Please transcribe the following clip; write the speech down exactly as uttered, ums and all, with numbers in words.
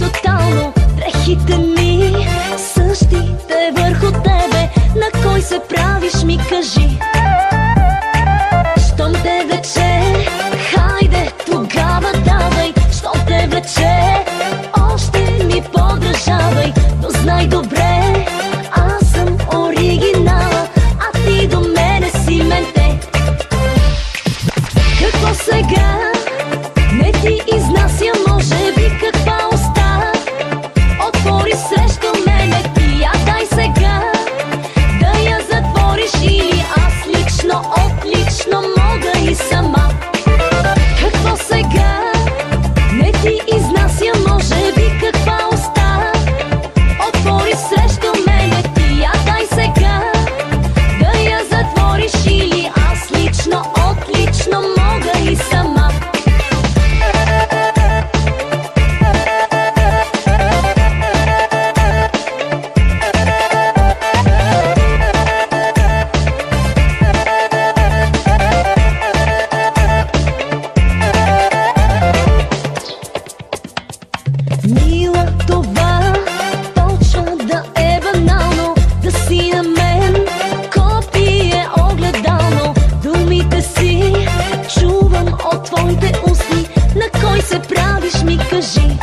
тотално. Дрехите ми същите върху тебе. На кой се правиш, ми кажи? Щом те влече, хайде тогава давай. Щом те влече, още ми подражавай. Но знай добре, аз съм оригинала, а ти до мене си менте. Какво сега? Не ти изнася, може би каква уста отвори срещу мене ти, я дай сега да я затвориш, или аз лично, отлично мога и сама. Какво сега? Не ти изнася, може би каква уста отвори срещу мене ти, я дай сега да я затвориш, или аз лично, отлично мога и сама. Мила, това почва да е банално, да си на мен копие огледално. Думите си чувам от твоите устни. На кой се правиш, ми кажи?